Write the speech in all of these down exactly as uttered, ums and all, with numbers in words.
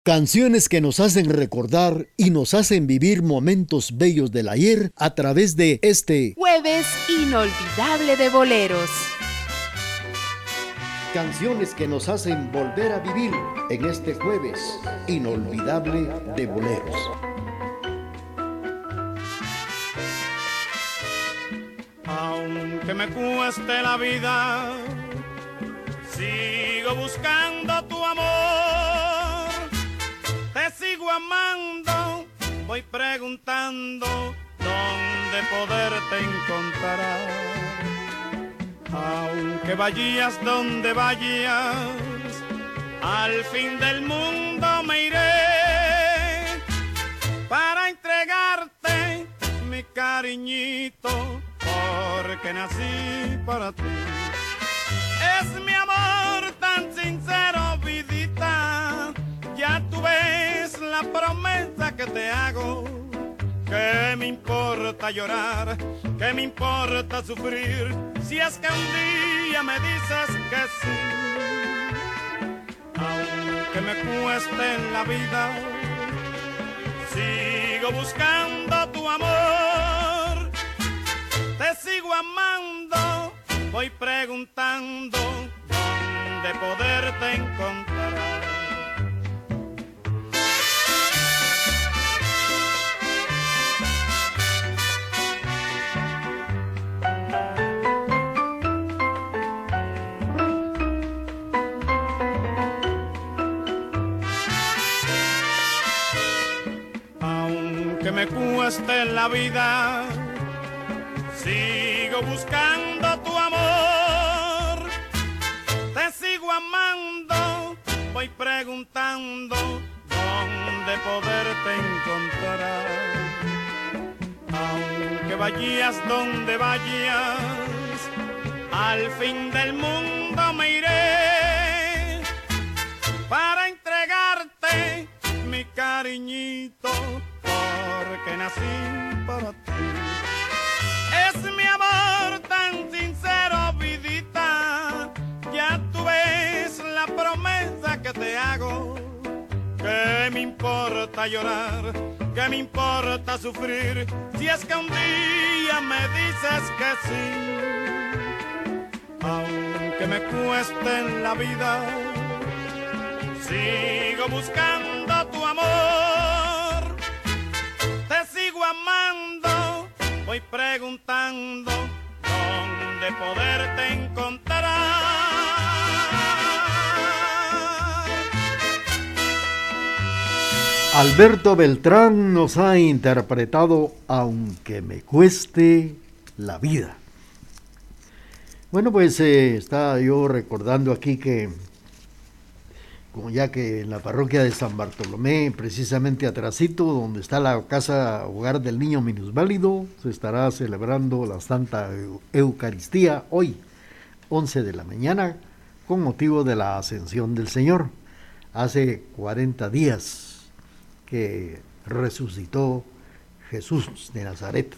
Canciones que nos hacen recordar y nos hacen vivir momentos bellos del ayer a través de este Jueves Inolvidable de Boleros. Canciones que nos hacen volver a vivir en este Jueves Inolvidable de Boleros. Aunque me cueste la vida, sigo buscando tu amor. Te sigo amando, voy preguntando dónde poderte encontrar. Aunque vayas donde vayas, al fin del mundo me iré para entregarte mi cariñito, porque nací para ti. Es mi amor tan sincero, vidita, ya tú ves la promesa que te hago. ¿Qué me importa llorar? ¿Qué me importa sufrir? Si es que un día me dices que sí. Aunque me cueste en la vida, sigo buscando tu amor. Te sigo amando, voy preguntando dónde poderte encontrar. Aunque me cueste la vida, sigo buscando tu amor. Te sigo amando, voy preguntando dónde poderte encontrar. Aunque vayas donde vayas, al fin del mundo me iré para entregarte mi cariñito, porque nací para ti. Es mi amor tan sincero, vidita, ya tú ves la promesa que te hago. ¿Qué me importa llorar? ¿Qué me importa sufrir? Si es que un día me dices que sí. Aunque me cueste en la vida, sigo buscando tu amor. Te sigo amando, voy preguntando dónde poderte encontrar. Alberto Beltrán nos ha interpretado Aunque me cueste la vida. Bueno, pues eh, estaba yo recordando aquí que, como ya que en la parroquia de San Bartolomé, precisamente atrasito, donde está la casa hogar del niño minusválido, se estará celebrando la Santa Eucaristía hoy, once de la mañana, con motivo de la Ascensión del Señor. Hace cuarenta días que resucitó Jesús de Nazaret.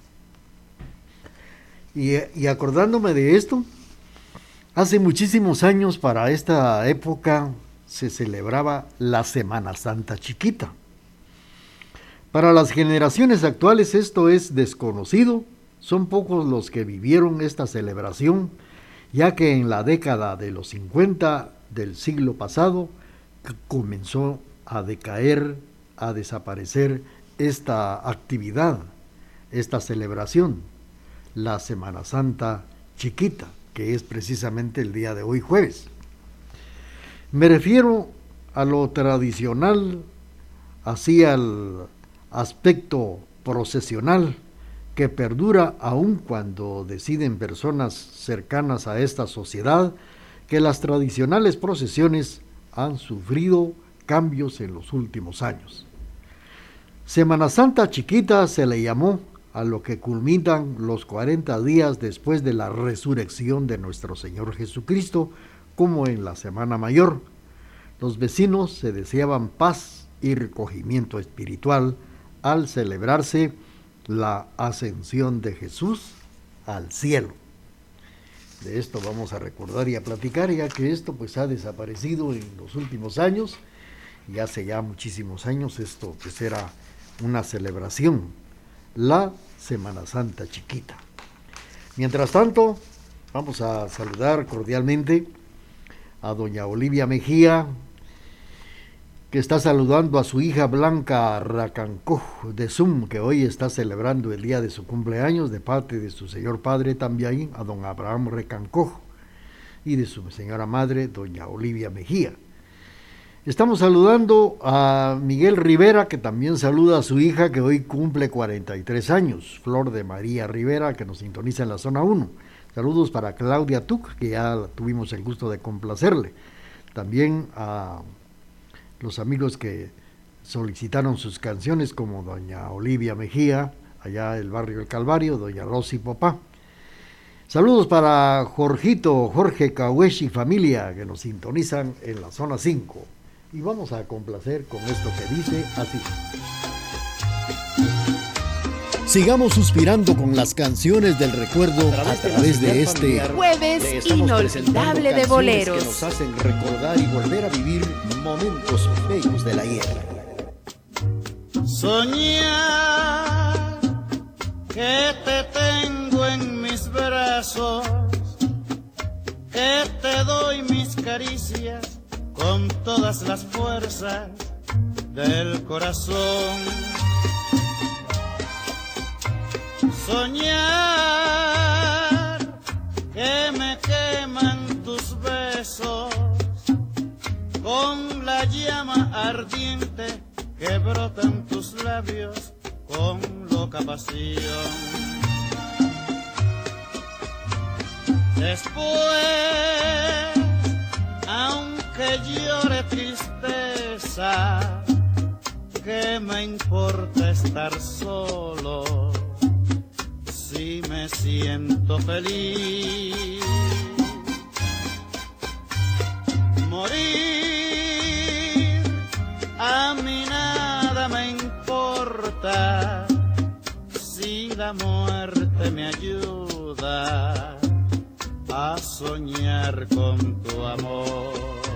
Y, y acordándome de esto, hace muchísimos años para esta época se celebraba la Semana Santa Chiquita. Para las generaciones actuales esto es desconocido, son pocos los que vivieron esta celebración, ya que en la década de los cincuenta del siglo pasado comenzó a decaer, a desaparecer esta actividad, esta celebración, la Semana Santa Chiquita, que es precisamente el día de hoy, jueves. Me refiero a lo tradicional, así al aspecto procesional que perdura aun cuando deciden personas cercanas a esta sociedad que las tradicionales procesiones han sufrido cambios en los últimos años. Semana Santa Chiquita se le llamó a lo que culminan los cuarenta días después de la resurrección de nuestro Señor Jesucristo, como en la Semana Mayor. Los vecinos se deseaban paz y recogimiento espiritual al celebrarse la ascensión de Jesús al cielo. De esto vamos a recordar y a platicar, ya que esto pues ha desaparecido en los últimos años y hace ya muchísimos años esto pues era una celebración, la Semana Santa Chiquita. Mientras tanto, vamos a saludar cordialmente a doña Olivia Mejía, que está saludando a su hija Blanca Racancó de Zum, que hoy está celebrando el día de su cumpleaños, de parte de su señor padre también, a don Abraham Recancó, y de su señora madre, doña Olivia Mejía. Estamos saludando a Miguel Rivera, que también saluda a su hija, que hoy cumple cuarenta y tres años, Flor de María Rivera, que nos sintoniza en la zona uno. Saludos para Claudia Tuc, que ya tuvimos el gusto de complacerle. También a los amigos que solicitaron sus canciones, como doña Olivia Mejía, allá del barrio El Calvario, doña Rosy Popá. Saludos para Jorgito, Jorge Cahuesh y familia, que nos sintonizan en la zona cinco. Y vamos a complacer con esto que dice así. Sigamos suspirando con las canciones del recuerdo a través, a través de, de este jueves inolvidable de boleros, que nos hacen recordar y volver a vivir momentos bellos de la hierba. Soñar que te tengo en mis brazos, que te doy mis caricias con todas las fuerzas del corazón. Soñar que me queman tus besos con la llama ardiente que brotan tus labios con loca pasión. Después, aunque llore tristeza, ¿qué me importa estar solo si me siento feliz? Morir a mí nada me importa si la muerte me ayuda a soñar con tu amor.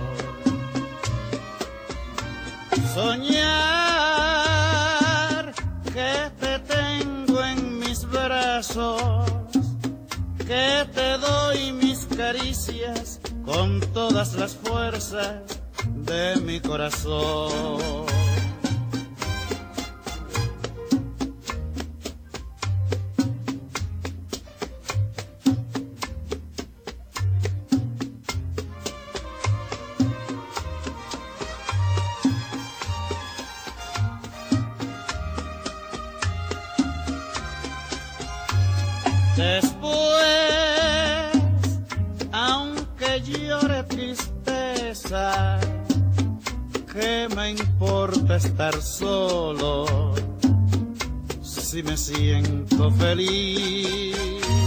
Soñar que te tengo en mis brazos, que te doy mis caricias con todas las fuerzas de mi corazón. Después, aunque llore tristeza, ¿qué me importa estar solo si me siento feliz?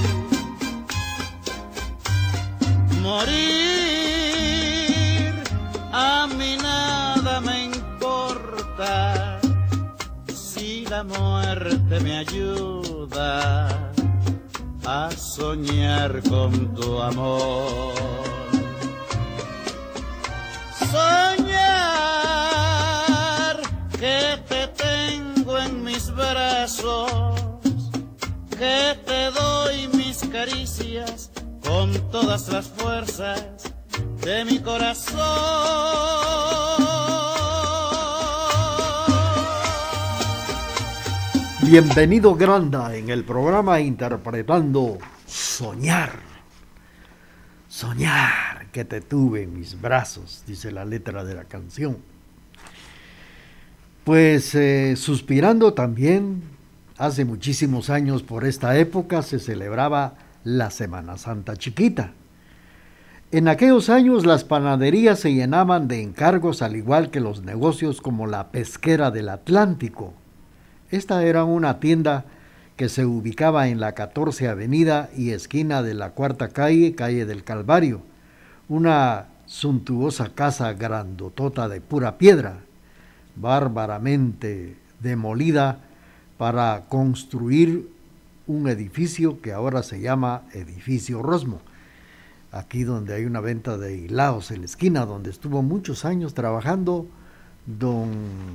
Morir a mí nada me importa si la muerte me ayuda a soñar con tu amor. Soñar que te tengo en mis brazos, que te doy mis caricias con todas las fuerzas de mi corazón. Bienvenido Granda en el programa interpretando Soñar. Soñar que te tuve en mis brazos, dice la letra de la canción. Pues eh, suspirando también, hace muchísimos años por esta época se celebraba la Semana Santa Chiquita. En aquellos años las panaderías se llenaban de encargos, al igual que los negocios como la Pesquera del Atlántico. Esta era una tienda que se ubicaba en la catorce Avenida y esquina de la Cuarta Calle, calle del Calvario, una suntuosa casa grandotota de pura piedra, bárbaramente demolida para construir un edificio que ahora se llama Edificio Rosmo, aquí donde hay una venta de hilados en la esquina, donde estuvo muchos años trabajando don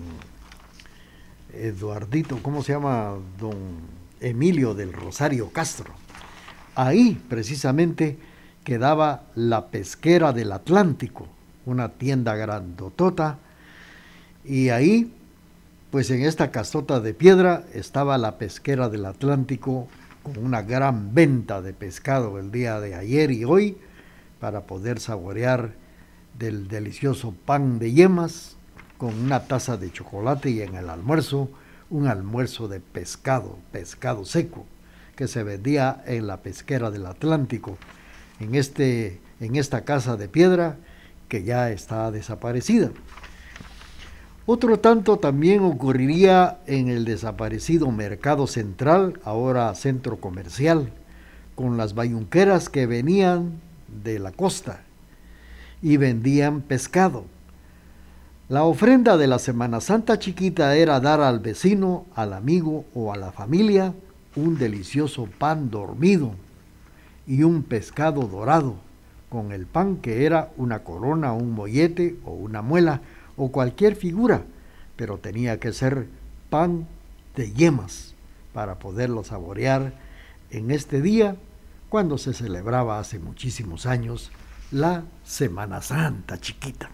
Eduardito, ¿cómo se llama? Don Emilio del Rosario Castro. Ahí precisamente quedaba la Pesquera del Atlántico, una tienda grandotota, y ahí, pues en esta casota de piedra, estaba la Pesquera del Atlántico con una gran venta de pescado el día de ayer y hoy, para poder saborear del delicioso pan de yemas con una taza de chocolate, y en el almuerzo, un almuerzo de pescado, pescado seco, que se vendía en la Pesquera del Atlántico, en, este, en esta casa de piedra que ya está desaparecida. Otro tanto también ocurriría en el desaparecido Mercado Central, ahora centro comercial, con las bayunqueras que venían de la costa y vendían pescado. La ofrenda de la Semana Santa chiquita era dar al vecino, al amigo o a la familia un delicioso pan dormido y un pescado dorado, con el pan que era una corona, un mollete o una muela o cualquier figura, pero tenía que ser pan de yemas para poderlo saborear en este día cuando se celebraba hace muchísimos años la Semana Santa chiquita.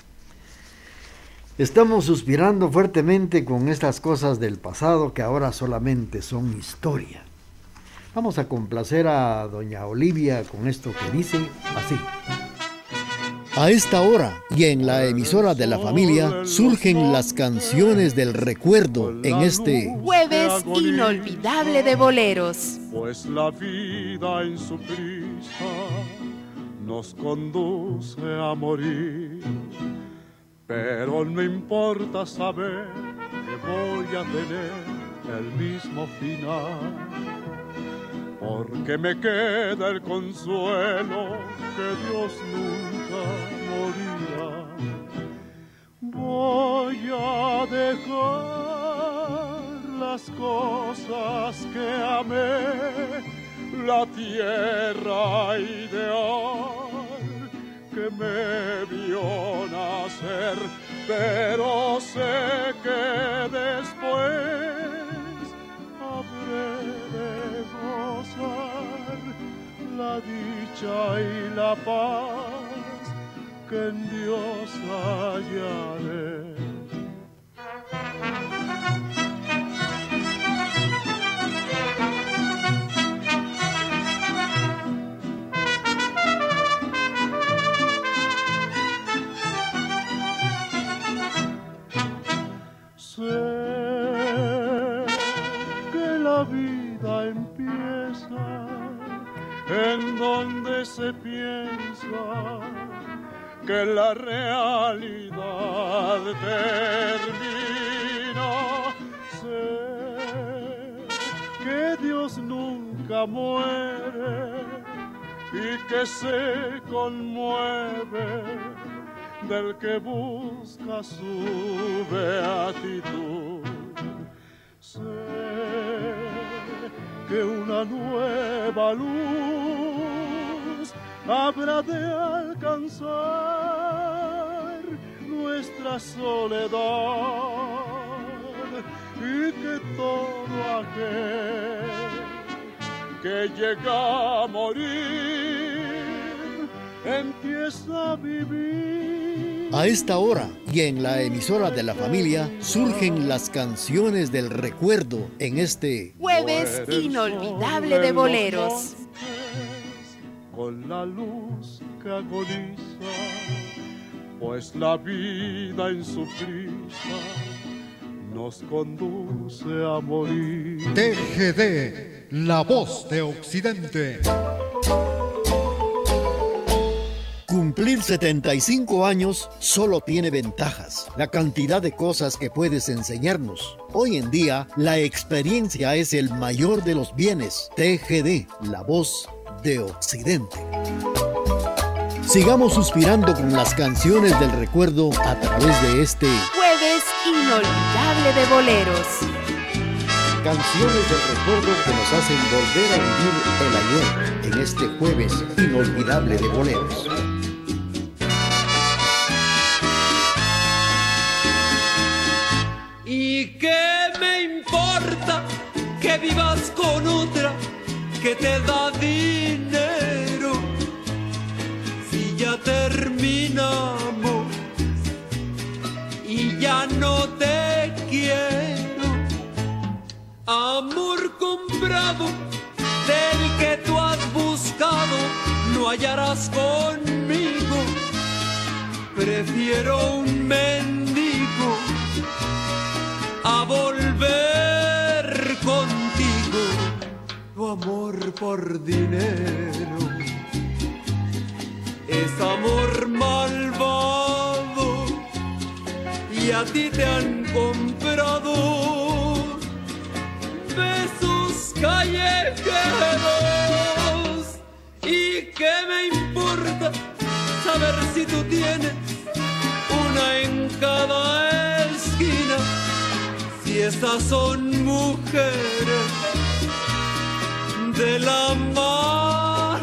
Estamos suspirando fuertemente con estas cosas del pasado que ahora solamente son historia. Vamos a complacer a doña Olivia con esto que dice así. A esta hora y en la emisora de la familia surgen las canciones del recuerdo en este Jueves Inolvidable de Boleros. Pues la vida en su prisa nos conduce a morir, pero no importa saber que voy a tener el mismo final, porque me queda el consuelo que Dios nunca morirá. Voy a dejar las cosas que amé, la tierra ideal que me vio nacer, pero sé que después habré de gozar la dicha y la paz que en Dios hallaré. Sé que la vida empieza en donde se piensa que la realidad termina. Sé que Dios nunca muere y que se conmueve del que busca su beatitud. Sé que una nueva luz habrá de alcanzar nuestra soledad y que todo aquel que llega a morir empieza a vivir. A esta hora y en la emisora de la familia surgen las canciones del recuerdo en este Jueves Inolvidable de Boleros. Con la luz que agoniza, pues la vida en su prisa nos conduce a morir. T G D, la voz de Occidente. Cumplir setenta y cinco años solo tiene ventajas, la cantidad de cosas que puedes enseñarnos. Hoy en día, la experiencia es el mayor de los bienes. T G D, la voz de Occidente. Sigamos suspirando con las canciones del recuerdo a través de este Jueves Inolvidable de Boleros. Canciones del recuerdo que nos hacen volver a vivir el ayer en este Jueves Inolvidable de Boleros. que vivas con otra que te da dinero. Si ya terminamos y ya no te quiero, amor comprado del que tú has buscado no hallarás conmigo. Prefiero un mendigo a volver contigo. Tu amor por dinero es amor malvado y a ti te han comprado besos callejeros. ¿Y qué me importa saber si tú tienes una en cada esquina? Si esas son mujeres de la mala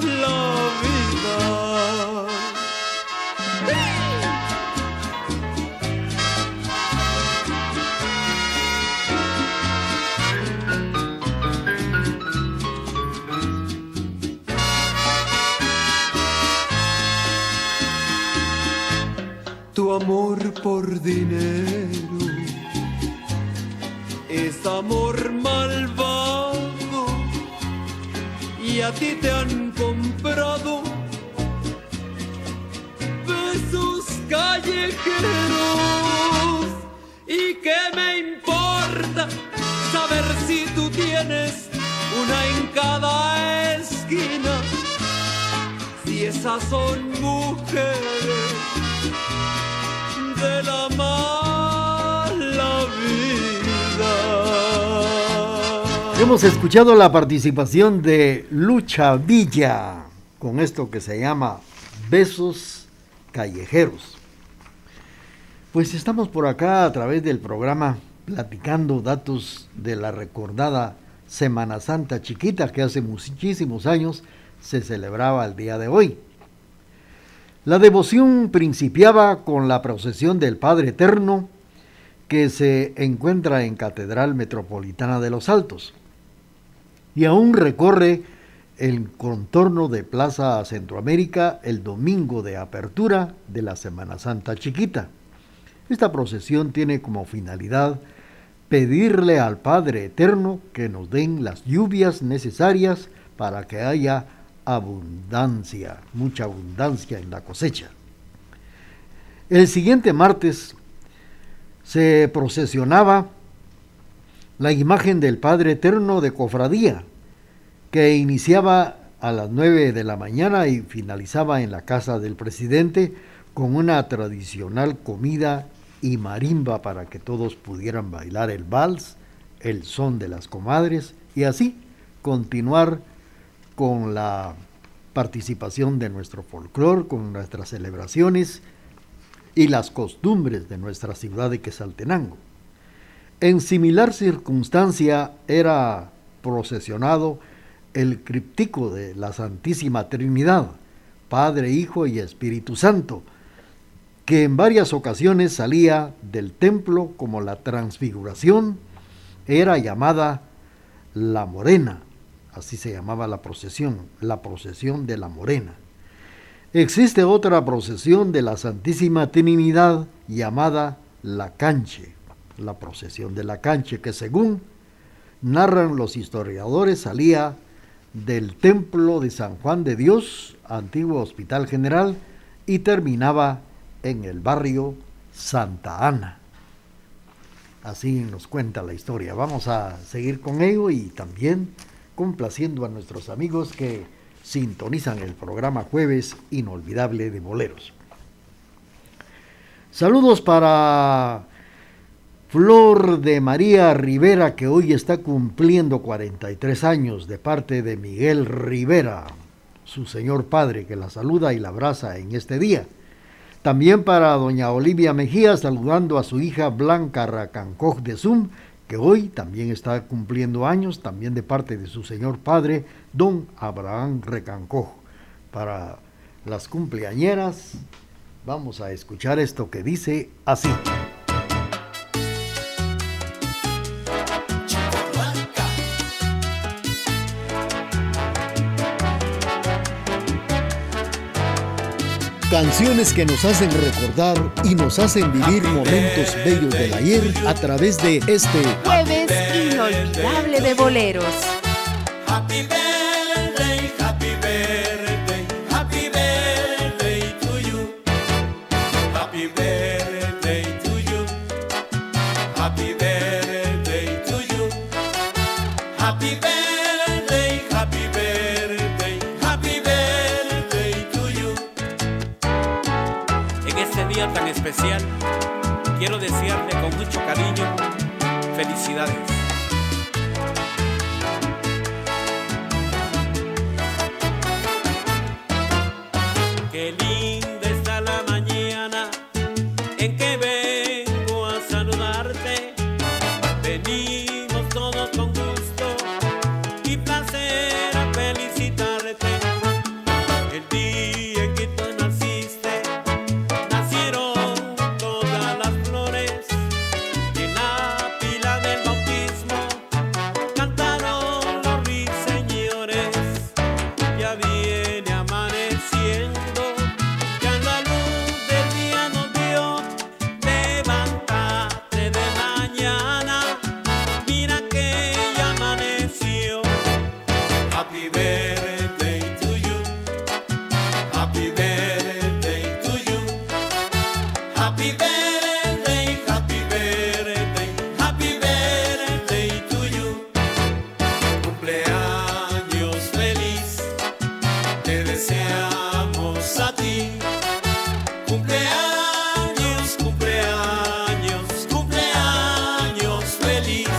vida. Tu amor por dinero es amor malvado y a ti te han comprado besos callejeros. ¿Y qué me importa saber si tú tienes una en cada esquina? Si esas son mujeres de la mala vida. Hemos escuchado la participación de Lucha Villa con esto que se llama Besos Callejeros. Pues estamos por acá a través del programa platicando datos de la recordada Semana Santa Chiquita que hace muchísimos años se celebraba el día de hoy. La devoción principiaba con la procesión del Padre Eterno que se encuentra en Catedral Metropolitana de Los Altos y aún recorre el contorno de Plaza Centroamérica el domingo de apertura de la Semana Santa Chiquita. Esta procesión tiene como finalidad pedirle al Padre Eterno que nos den las lluvias necesarias para que haya abundancia, mucha abundancia en la cosecha. El siguiente martes se procesionaba la imagen del Padre Eterno de Cofradía, que iniciaba a las nueve de la mañana y finalizaba en la casa del presidente con una tradicional comida y marimba para que todos pudieran bailar el vals, el son de las comadres y así continuar con la participación de nuestro folclore, con nuestras celebraciones y las costumbres de nuestra ciudad de Quetzaltenango. En similar circunstancia era procesionado el críptico de la Santísima Trinidad, Padre, Hijo y Espíritu Santo, que en varias ocasiones salía del templo como la Transfiguración, era llamada la Morena. Así se llamaba la procesión, la procesión de la Morena. Existe otra procesión de la Santísima Trinidad llamada la Canche, la procesión de la Canche, que según narran los historiadores salía del templo de San Juan de Dios, antiguo Hospital General, y terminaba en el barrio Santa Ana. Así nos cuenta la historia. Vamos a seguir con ello y también complaciendo a nuestros amigos que sintonizan el programa Jueves Inolvidable de Boleros. Saludos para Flor de María Rivera, que hoy está cumpliendo cuarenta y tres años, de parte de Miguel Rivera, su señor padre, que la saluda y la abraza en este día. También para doña Olivia Mejía, saludando a su hija Blanca Racancoj de Zum, que hoy también está cumpliendo años, también de parte de su señor padre, don Abraham Recancoj. Para las cumpleañeras, vamos a escuchar esto que dice así. Canciones que nos hacen recordar y nos hacen vivir momentos bellos del ayer a través de este Jueves Inolvidable de Boleros. Happy birthday, happy birthday, happy birthday to you. Happy birthday to you. Happy birthday to you. Happy birthday, happy birthday, happy birthday to you. En este día tan especial, quiero desearle con mucho cariño felicidades. Qué linda está la mañana en que vengo a saludarte. Venimos todos con gusto y placer a felicitarte. El día en que tú naciste, nacieron todas las flores. Y en la pila del bautismo cantaron los ruiseñores. Ya viene amaneciendo. Happy birthday to you. Happy birthday to you. Happy birthday, happy birthday, happy birthday to you. Cumpleaños feliz, te deseamos a ti. Cumpleaños, cumpleaños, cumpleaños feliz.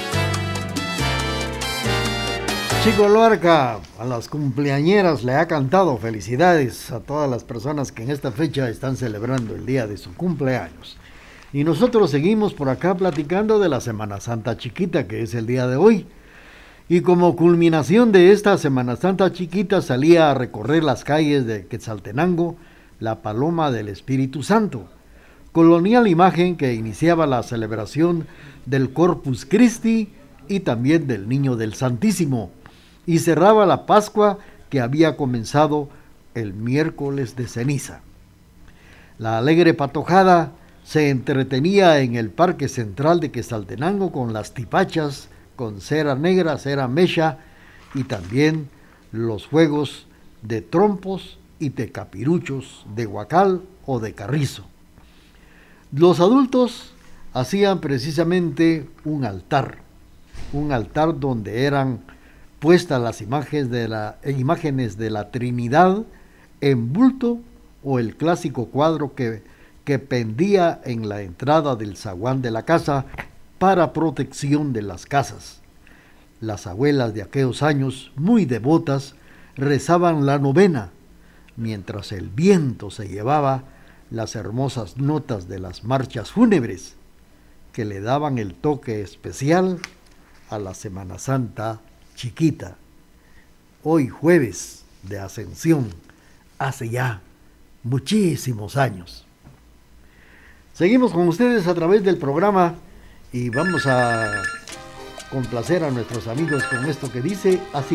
Chico Luarca, a las cumpleañeras le ha cantado felicidades a todas las personas que en esta fecha están celebrando el día de su cumpleaños. Y nosotros seguimos por acá platicando de la Semana Santa Chiquita, que es el día de hoy. Y como culminación de esta Semana Santa Chiquita salía a recorrer las calles de Quetzaltenango la Paloma del Espíritu Santo, colonial imagen que iniciaba la celebración del Corpus Christi y también del Niño del Santísimo, y cerraba la Pascua que había comenzado el miércoles de ceniza. La alegre patojada se entretenía en el Parque Central de Quetzaltenango con las tipachas, con cera negra, cera mecha, y también los juegos de trompos y tecapiruchos de guacal o de carrizo. Los adultos hacían precisamente un altar, un altar donde eran puestas las imágenes de la, imágenes de la Trinidad en bulto o el clásico cuadro que, que pendía en la entrada del zaguán de la casa para protección de las casas. Las abuelas de aquellos años, muy devotas, rezaban la novena, mientras el viento se llevaba las hermosas notas de las marchas fúnebres, que le daban el toque especial a la Semana Santa Chiquita. Hoy jueves de Ascensión, hace ya muchísimos años. Seguimos con ustedes a través del programa y vamos a complacer a nuestros amigos con esto que dice así.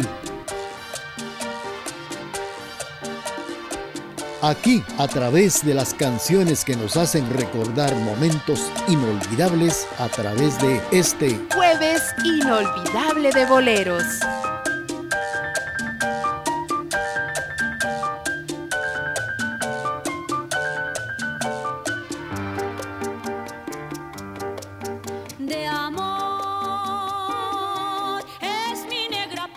Aquí, a través de las canciones que nos hacen recordar momentos inolvidables a través de este Jueves Inolvidable de Boleros. De amor es mi negra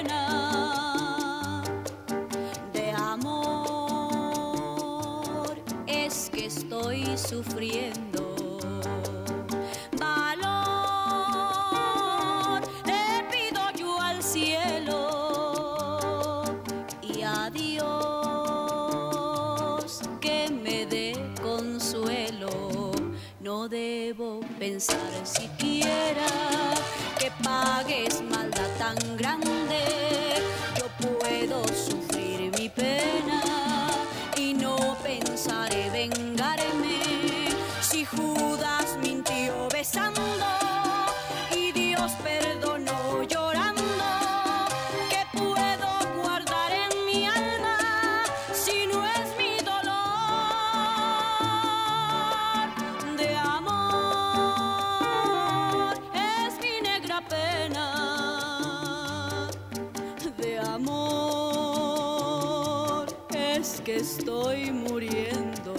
pena. De amor es que estoy sufriendo. Valor le pido yo al cielo y a Dios que me dé consuelo. No debo pensar siquiera que pagues maldad tan grande. Yo puedo sufrir mi pena y no pensaré vengarme. Si Judas mintió besando y Dios perdonó llorando, ¿qué puedo guardar en mi alma si no es mi dolor? que estoy muriendo.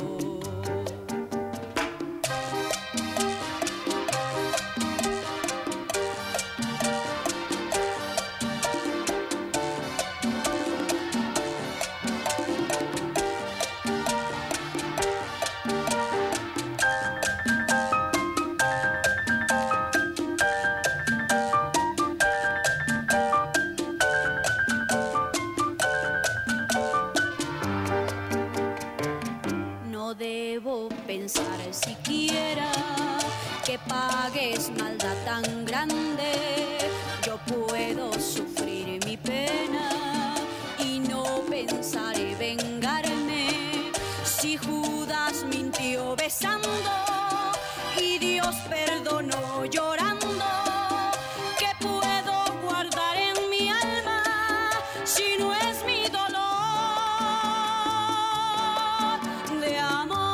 Pensar siquiera que pagues maldad tan grande. Yo puedo sufrir mi pena y no pensar en vengarme. Si Judas mintió besando y Dios perdonó llorando, ¿qué puedo guardar en mi alma si no es mi dolor de amor?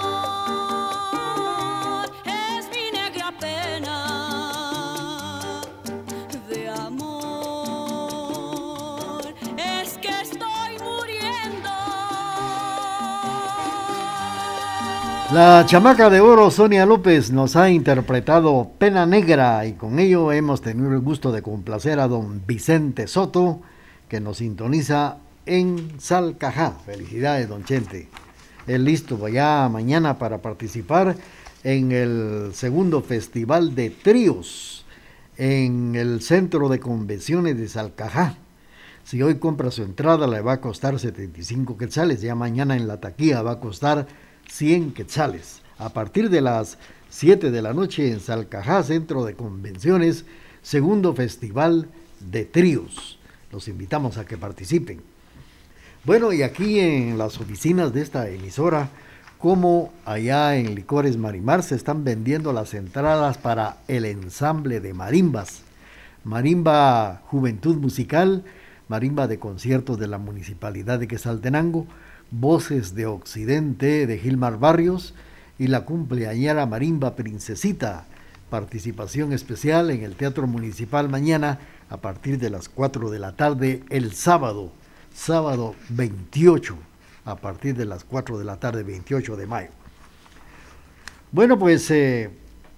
La chamaca de oro Sonia López nos ha interpretado Pena Negra y con ello hemos tenido el gusto de complacer a don Vicente Soto que nos sintoniza en Salcajá. Felicidades, don Chente. Es listo ya mañana para participar en el segundo festival de tríos en el Centro de Convenciones de Salcajá. Si hoy compra su entrada le va a costar setenta y cinco quetzales, ya mañana en la taquilla va a costar cien quetzales. A partir de las siete de la noche en Salcajá, Centro de Convenciones, segundo festival de tríos. Los invitamos a que participen. Bueno, y aquí en las oficinas de esta emisora, como allá en Licores Marimar, se están vendiendo las entradas para el ensamble de marimbas. Marimba Juventud Musical, marimba de conciertos de la Municipalidad de Quetzaltenango, Voces de Occidente de Gilmar Barrios y la cumpleañera marimba Princesita. Participación especial en el Teatro Municipal mañana a partir de las cuatro de la tarde el sábado, sábado veintiocho, a partir de las cuatro de la tarde, veintiocho de mayo. Bueno, pues eh,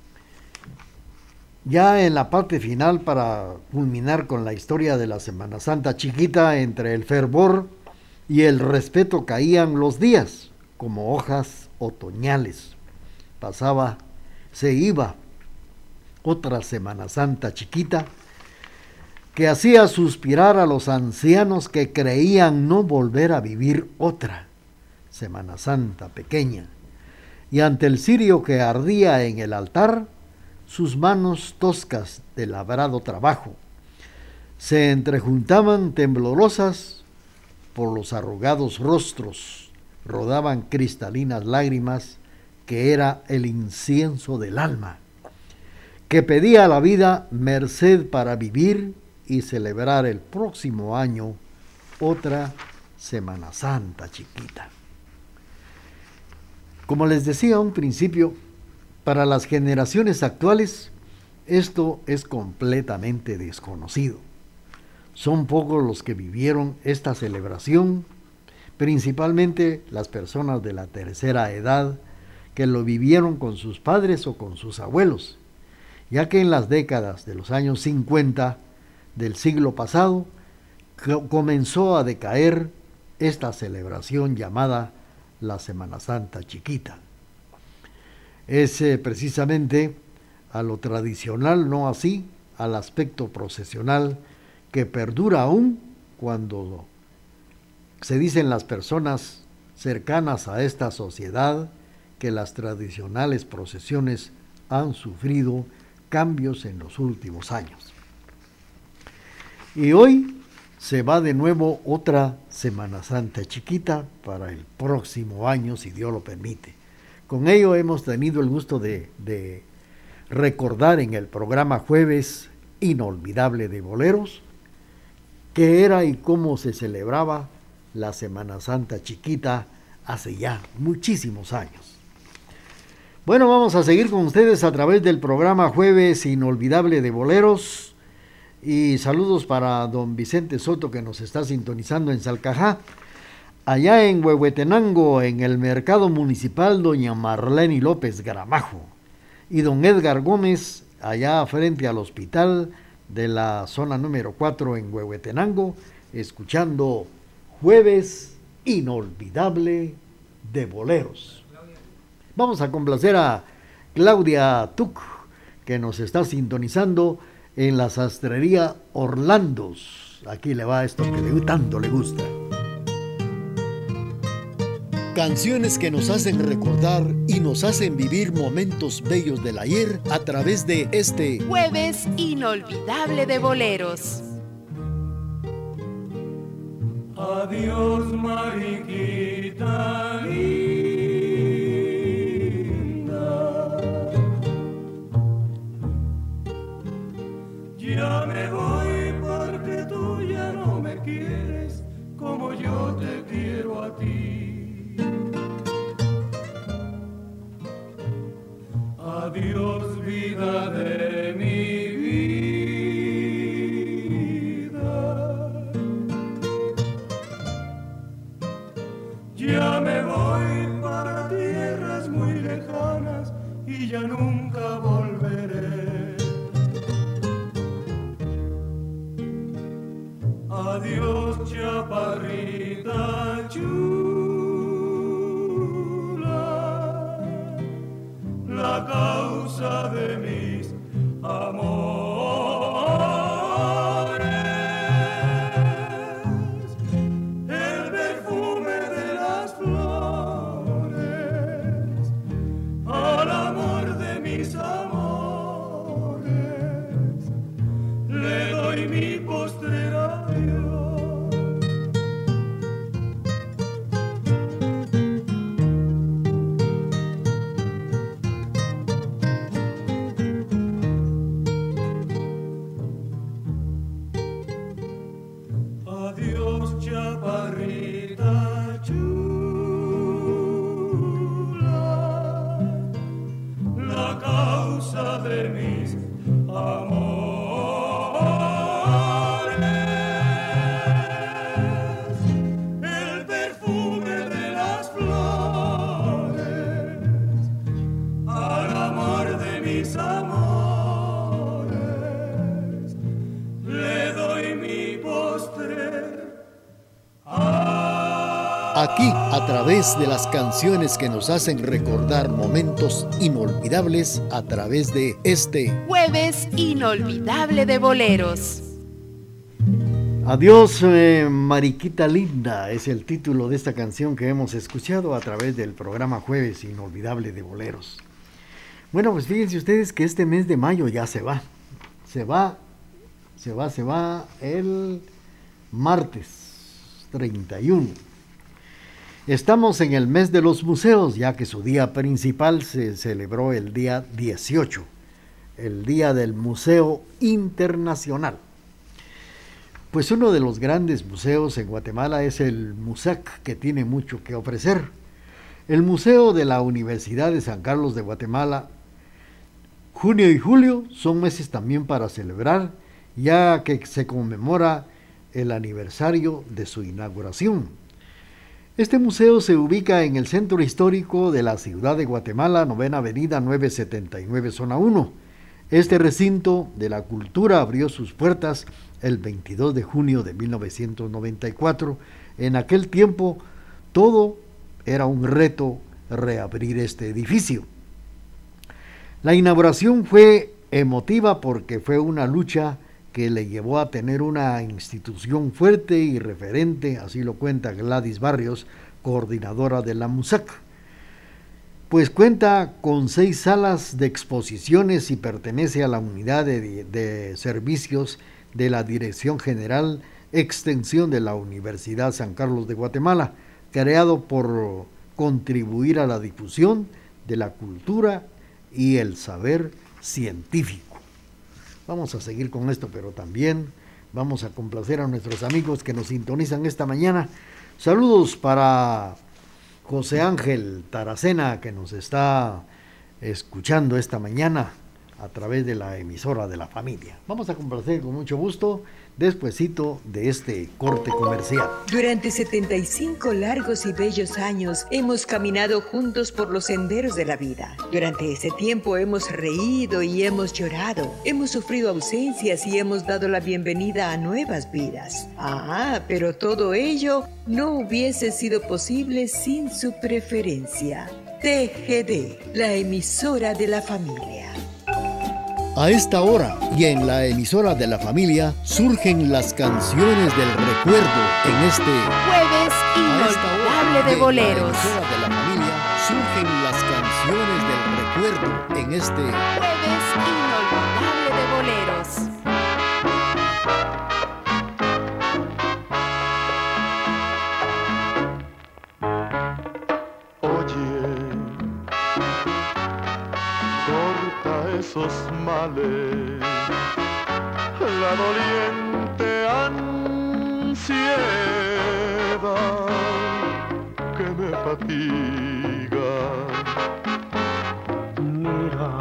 ya en la parte final para culminar con la historia de la Semana Santa Chiquita, entre el fervor y el respeto caían los días como hojas otoñales. Pasaba, se iba otra Semana Santa Chiquita que hacía suspirar a los ancianos que creían no volver a vivir otra Semana Santa pequeña. Y ante el cirio que ardía en el altar, sus manos toscas de labrado trabajo se entrejuntaban temblorosas. Por los arrugados rostros rodaban cristalinas lágrimas que era el incienso del alma, que pedía a la vida merced para vivir y celebrar el próximo año otra Semana Santa Chiquita. Como les decía a un principio, para las generaciones actuales esto es completamente desconocido. Son pocos los que vivieron esta celebración, principalmente las personas de la tercera edad que lo vivieron con sus padres o con sus abuelos, ya que en las décadas de los años cincuenta del siglo pasado comenzó a decaer esta celebración llamada la Semana Santa Chiquita. Es eh, precisamente a lo tradicional, no así al aspecto procesional que perdura aún cuando se dicen las personas cercanas a esta sociedad que las tradicionales procesiones han sufrido cambios en los últimos años. Y hoy se va de nuevo otra Semana Santa Chiquita para el próximo año, si Dios lo permite. Con ello hemos tenido el gusto de, de recordar en el programa Jueves Inolvidable de Boleros qué era y cómo se celebraba la Semana Santa Chiquita hace ya muchísimos años. Bueno, vamos a seguir con ustedes a través del programa Jueves Inolvidable de Boleros y saludos para don Vicente Soto que nos está sintonizando en Salcajá. allá en Huehuetenango, en el mercado municipal, doña Marlene López Gramajo, y don Edgar Gómez, allá frente al hospital de la zona número cuatro en Huehuetenango, escuchando Jueves Inolvidable de Boleros. Vamos a complacer a Claudia Tuc, que nos está sintonizando en la sastrería Orlandos. Aquí le va esto que le, tanto le gusta. Canciones que nos hacen recordar y nos hacen vivir momentos bellos del ayer a través de este Jueves Inolvidable de Boleros. Adiós, mariquita linda, ya me voy porque tú ya no me quieres como yo te quiero a ti. Adiós, vida de mi vida, ya me voy para tierras muy lejanas y ya nunca volveré. Adiós, chaparrita chula, la causa de mis amores, el perfume de las flores, al amor de mis amores, le doy mi postrer adiós. Adiós, chaparrita chula, la causa de mis amores, el perfume de las flores, al amor de mis amores, le doy mi postrer. aquí a través de las canciones que nos hacen recordar momentos inolvidables a través de este Jueves Inolvidable de Boleros. Adiós, eh, Mariquita Linda, es el título de esta canción que hemos escuchado a través del programa Jueves Inolvidable de Boleros. Bueno, pues fíjense ustedes que este mes de mayo ya se va, se va, se va, se va el martes treinta y uno. Estamos en el mes de los museos, ya que su día principal se celebró el día dieciocho, el Día del Museo Internacional. Pues uno de los grandes museos en Guatemala es el MUSAC, que tiene mucho que ofrecer. El Museo de la Universidad de San Carlos de Guatemala, junio y julio son meses también para celebrar, ya que se conmemora el aniversario de su inauguración. Este museo se ubica en el centro histórico de la ciudad de Guatemala, Novena Avenida novecientos setenta y nueve, Zona uno. Este recinto de la cultura abrió sus puertas el veintidós de junio de mil novecientos noventa y cuatro. En aquel tiempo todo era un reto reabrir este edificio. La inauguración fue emotiva porque fue una lucha que le llevó a tener una institución fuerte y referente, así lo cuenta Gladys Barrios, coordinadora de la MUSAC. Pues cuenta con seis salas de exposiciones y pertenece a la unidad de, de servicios de la Dirección General Extensión de la Universidad San Carlos de Guatemala, creado por contribuir a la difusión de la cultura y el saber científico. Vamos a seguir con esto, pero también vamos a complacer a nuestros amigos que nos sintonizan esta mañana. Saludos para José Ángel Taracena, que nos está escuchando esta mañana a través de la emisora de la familia. Vamos a complacer con mucho gusto despuesito de este corte comercial. Durante setenta y cinco largos y bellos años hemos caminado juntos por los senderos de la vida. Durante ese tiempo hemos reído y hemos llorado, hemos sufrido ausencias y hemos dado la bienvenida a nuevas vidas. Ah, pero todo ello no hubiese sido posible sin su preferencia. T G D, la emisora de la familia. A esta hora y en la emisora de la familia surgen las canciones del recuerdo en este Jueves inolvidable de boleros. A esta hora y en la emisora de la familia surgen las canciones del recuerdo en este Jueves inolvidable de boleros. Esos males, la doliente ansiedad que me fatiga. Mira,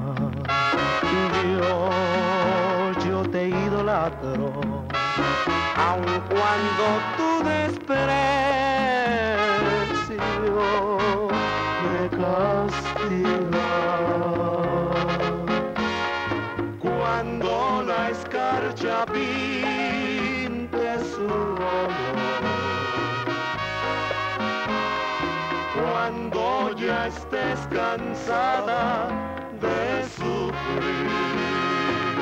yo, yo te idolatro, aun cuando tu desprecio me castiga. Cuando la escarcha pinte su olor, cuando ya estés cansada de sufrir,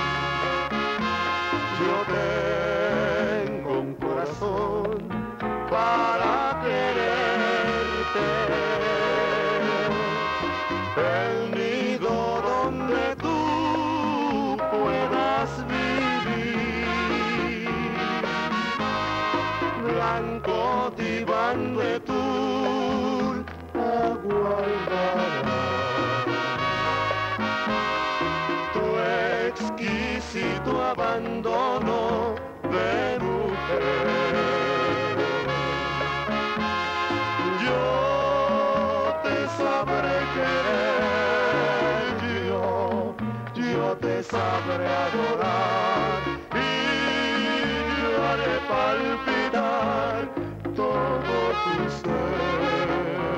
yo tengo un corazón para quererte, el nido donde tú puedas vivir, blanco diván de tul aguardará tu exquisito abandono de mujer. Yo te sabré querer, yo yo te sabré adorar y yo haré palpitar todo tu ser.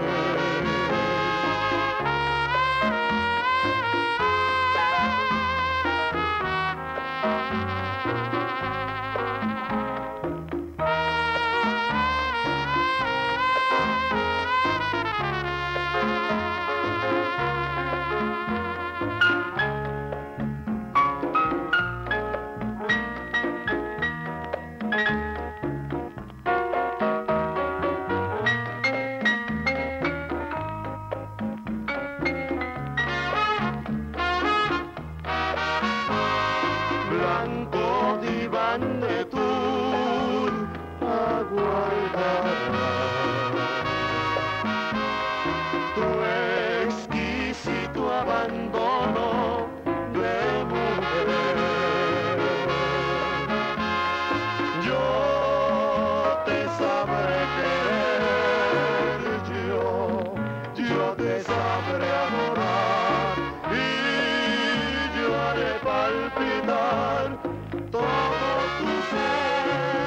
Blanco diván de tul aguardará tu exquisito abandono de mujer. Yo te sabré querer, yo, yo te sabré adorar y yo haré palpitar todo tu ser.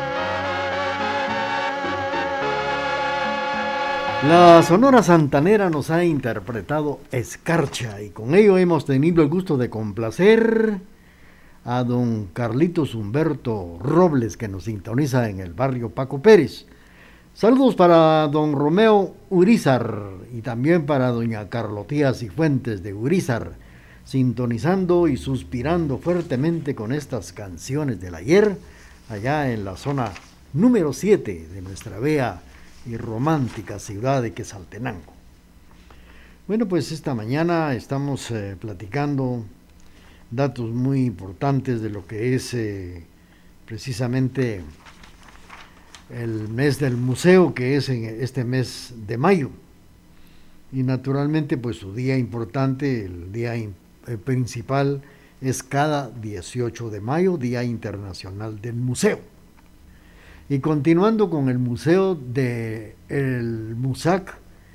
La Sonora Santanera nos ha interpretado Escarcha y con ello hemos tenido el gusto de complacer a don Carlitos Humberto Robles, que nos sintoniza en el barrio Paco Pérez. Saludos para don Romeo Urizar y también para doña Carlotía Cifuentes de Urizar, sintonizando y suspirando fuertemente con estas canciones del ayer, allá en la zona número siete de nuestra bella y romántica ciudad de Quetzaltenango. Bueno, pues esta mañana estamos eh, platicando datos muy importantes de lo que es eh, precisamente el mes del museo, que es en este mes de mayo, y naturalmente pues su día importante, el día in- el principal es cada dieciocho de mayo, Día Internacional del Museo. Y continuando con el museo de el MUSAC,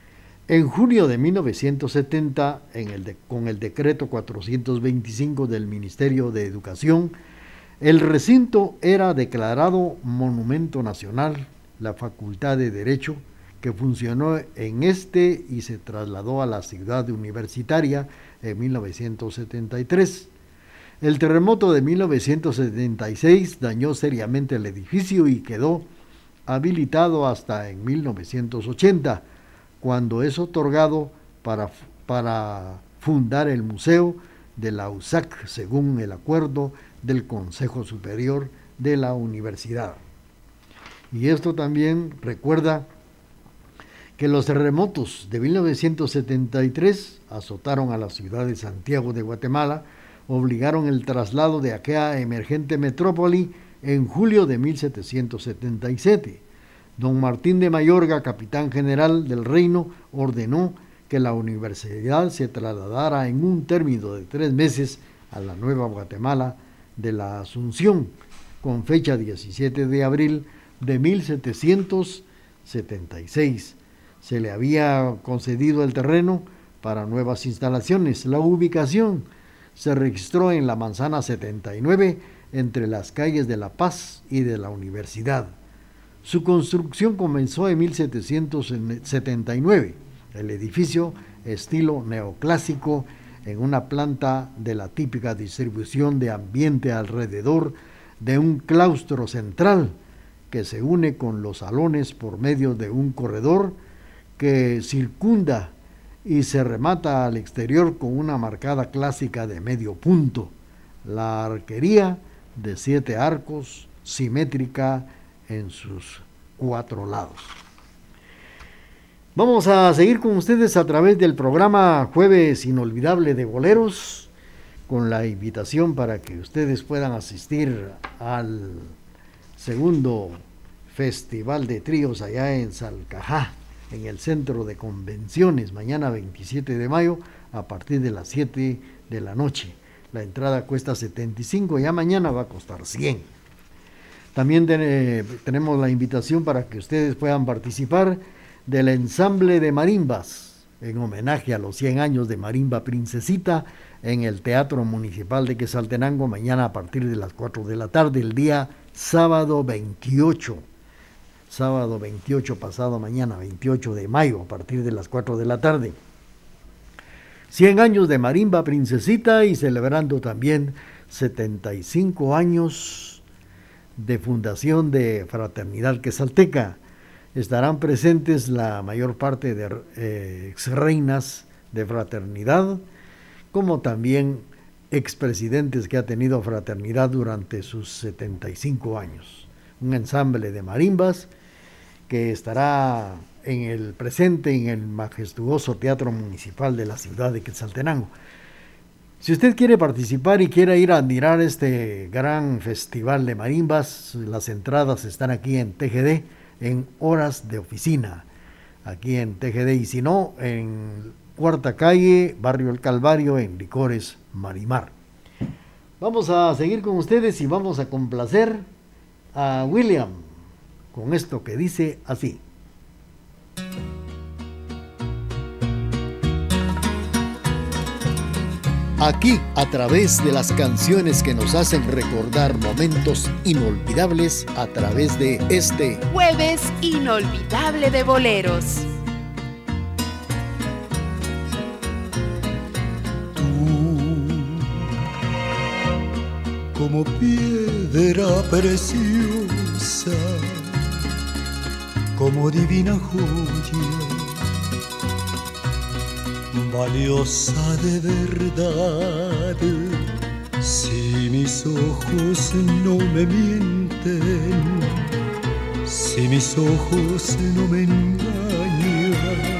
En junio de mil novecientos setenta, en el de, con el decreto cuatrocientos veinticinco del Ministerio de Educación, el recinto era declarado Monumento Nacional. La Facultad de Derecho, que funcionó en este y se trasladó a la ciudad universitaria en mil novecientos setenta y tres. El terremoto de mil novecientos setenta y seis dañó seriamente el edificio y quedó habilitado hasta en mil novecientos ochenta, cuando es otorgado para, para fundar el Museo de la U S A C, según el acuerdo del Consejo Superior de la Universidad. Y esto también recuerda que los terremotos de mil novecientos setenta y tres azotaron a la ciudad de Santiago de Guatemala, obligaron el traslado de aquella emergente metrópoli en julio de mil setecientos setenta y siete. Don Martín de Mayorga, capitán general del reino, ordenó que la universidad se trasladara en un término de tres meses a la Nueva Guatemala de la Asunción, con fecha diecisiete de abril de mil setecientos setenta y seis. Se le había concedido el terreno para nuevas instalaciones. La ubicación se registró en la manzana setenta y nueve, entre las calles de La Paz y de la Universidad. Su construcción comenzó en mil setecientos setenta y nueve. El edificio, estilo neoclásico, en una planta de la típica distribución de ambiente alrededor de un claustro central que se une con los salones por medio de un corredor que circunda y se remata al exterior con una marcada clásica de medio punto. La arquería de siete arcos, simétrica en sus cuatro lados. Vamos a seguir con ustedes a través del programa Jueves Inolvidable de Boleros, con la invitación para que ustedes puedan asistir al segundo Festival de Tríos allá en Salcajá, en el Centro de Convenciones, mañana veintisiete de mayo, a partir de las siete de la noche. La entrada cuesta setenta y cinco, ya mañana va a costar cien. También de, tenemos la invitación para que ustedes puedan participar del ensamble de marimbas, en homenaje a los cien años de Marimba Princesita, en el Teatro Municipal de Quetzaltenango, mañana a partir de las cuatro de la tarde, el día sábado veintiocho. Sábado veintiocho, pasado mañana, veintiocho de mayo, a partir de las cuatro de la tarde. cien años de Marimba Princesita y celebrando también setenta y cinco años de fundación de Fraternidad Quetzalteca. Estarán presentes la mayor parte de eh, exreinas de Fraternidad, como también expresidentes que ha tenido Fraternidad durante sus setenta y cinco años. Un ensamble de marimbas que estará en el presente en el majestuoso Teatro Municipal de la ciudad de Quetzaltenango. Si usted quiere participar y quiere ir a admirar este gran festival de marimbas, las entradas están aquí en T G D, en horas de oficina, aquí en T G D, y si no, en Cuarta Calle, Barrio El Calvario, en Licores Marimar. Vamos a seguir con ustedes y vamos a complacer a William con esto que dice así. Aquí, a través de las canciones que nos hacen recordar momentos inolvidables, a través de este Jueves Inolvidable de Boleros. Tú, como piedra preciosa, como divina joya, valiosa de verdad, si mis ojos no me mienten, si mis ojos no me engañan,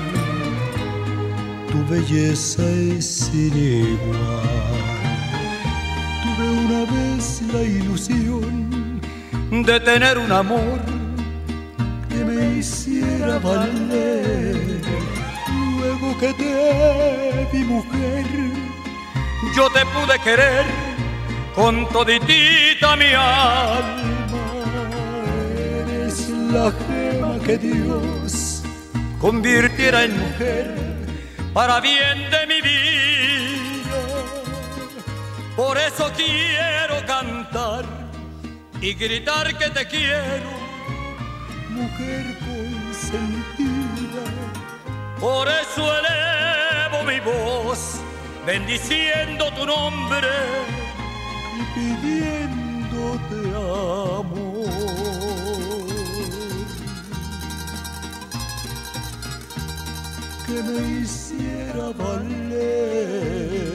tu belleza es sin igual. Tuve una vez la ilusión de tener un amor que me hiciera valer. Luego que te vi, mujer, yo te pude querer con toditita mi alma. Eres la gema que Dios convirtiera en mujer para bien de mi vida. Por eso quiero cantar y gritar que te quiero, mujer consentida. Por eso elevo mi voz bendiciendo tu nombre y pidiéndote amor. Que me hiciera valer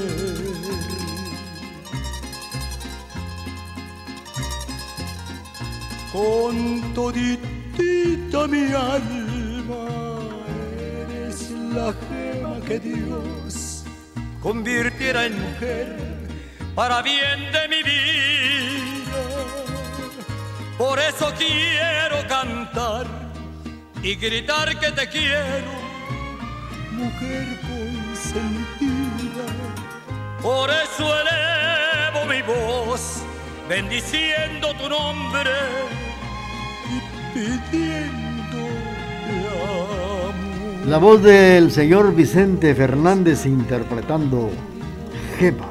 con toditita mi alma. Eres la gema que Dios convirtiera en mujer para bien de mi vida. Por eso quiero cantar y gritar que te quiero, mujer consentida. Por eso elevo mi voz bendiciendo tu nombre y pidiéndote amor. La voz del señor Vicente Fernández interpretando Gema.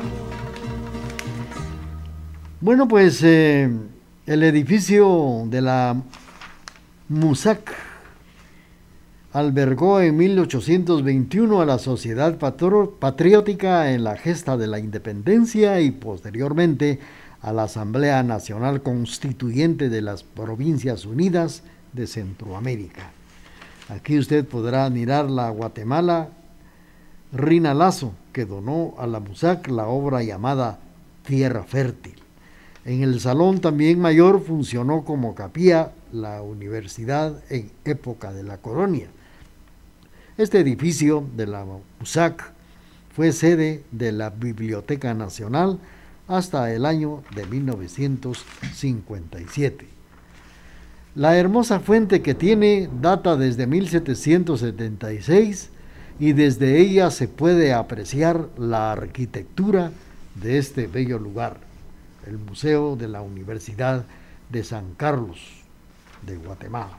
Bueno, pues eh, el edificio de la MUSAC albergó en mil ochocientos veintiuno a la Sociedad Patriótica en la gesta de la independencia y posteriormente a la Asamblea Nacional Constituyente de las Provincias Unidas de Centroamérica. Aquí usted podrá admirar la Guatemala Rina Lazo, que donó a la MUSAC la obra llamada Tierra Fértil. En el Salón también Mayor funcionó como capilla la universidad en época de la colonia. Este edificio de la MUSAC fue sede de la Biblioteca Nacional hasta el año de mil novecientos cincuenta y siete. La hermosa fuente que tiene data desde mil setecientos setenta y seis y desde ella se puede apreciar la arquitectura de este bello lugar, el Museo de la Universidad de San Carlos de Guatemala.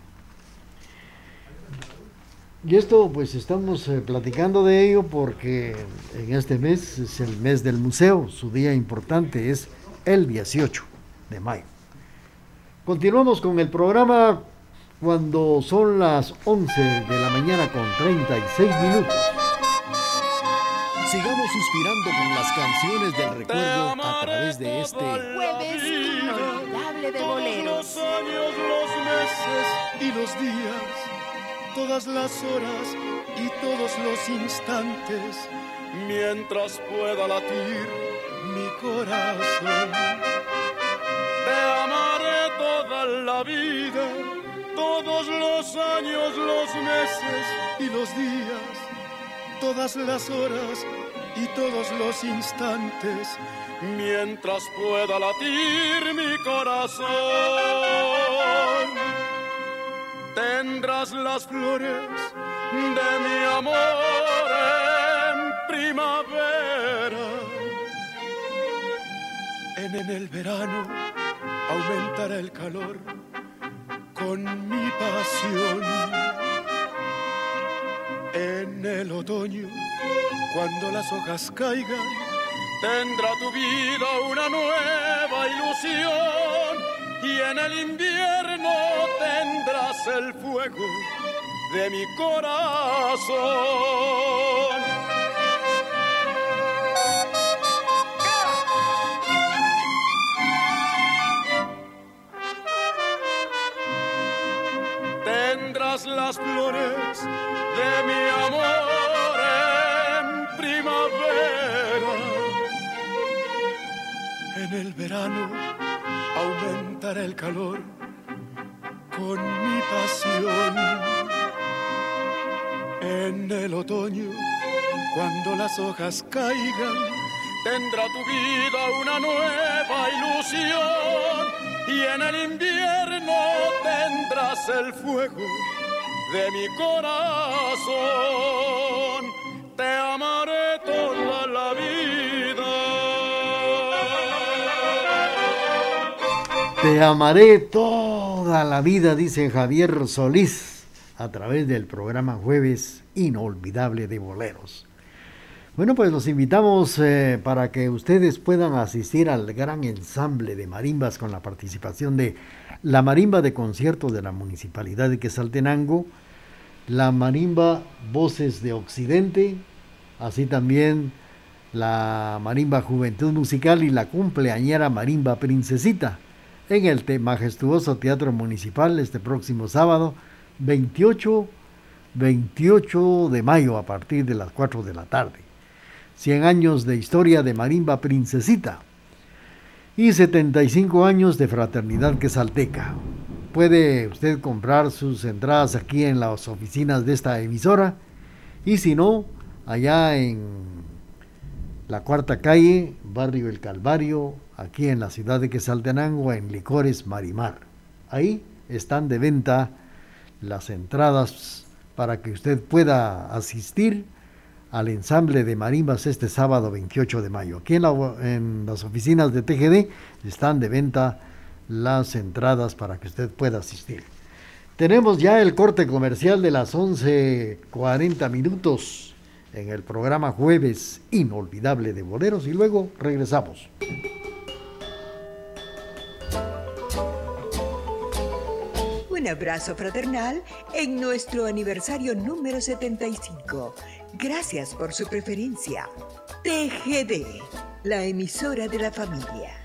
Y esto pues estamos eh, platicando de ello porque en este mes es el mes del museo, su día importante es el dieciocho de mayo. Continuamos con el programa cuando son las once de la mañana con treinta y seis minutos. Sigamos suspirando con las canciones del recuerdo a través de este jueves inolvidable de boleros. Todos los años, los meses y los días, todas las horas y todos los instantes, mientras pueda latir mi corazón. Te amaré toda la vida, todos los años, los meses y los días, todas las horas y todos los instantes, mientras pueda latir mi corazón. Tendrás las flores de mi amor en primavera. En, en el verano aumentará el calor con mi pasión. En el otoño, cuando las hojas caigan, tendrá tu vida una nueva ilusión. Y en el invierno tendrás el fuego de mi corazón. Tendrás las flores de mi amor en primavera. En el verano aumentará el calor con mi pasión. En el otoño, cuando las hojas caigan, tendrá tu vida una nueva ilusión. Y en el invierno tendrás el fuego de mi corazón. Te amaré toda la vida. Te amaré toda la vida, dice Javier Solís, a través del programa Jueves Inolvidable de Boleros. Bueno, pues los invitamos eh, para que ustedes puedan asistir al gran ensamble de marimbas con la participación de la marimba de conciertos de la Municipalidad de Quetzaltenango, la marimba Voces de Occidente, así también la marimba Juventud Musical y la cumpleañera marimba Princesita en el te- majestuoso Teatro Municipal este próximo sábado veintiocho de mayo a partir de las cuatro de la tarde. cien años de historia de marimba Princesita y setenta y cinco años de Fraternidad Quetzalteca. Puede usted comprar sus entradas aquí en las oficinas de esta emisora y si no, allá en la Cuarta Calle, Barrio El Calvario, aquí en la ciudad de Quetzaltenango, en Licores Marimar. Ahí están de venta las entradas para que usted pueda asistir al ensamble de marimbas este sábado veintiocho de mayo. Aquí en, la, en las oficinas de T G D están de venta las entradas para que usted pueda asistir. Tenemos ya el corte comercial de las once cuarenta minutos en el programa Jueves Inolvidable de Boleros y luego regresamos. Un abrazo fraternal en nuestro aniversario número setenta y cinco. Gracias por su preferencia. T G D, la emisora de la familia.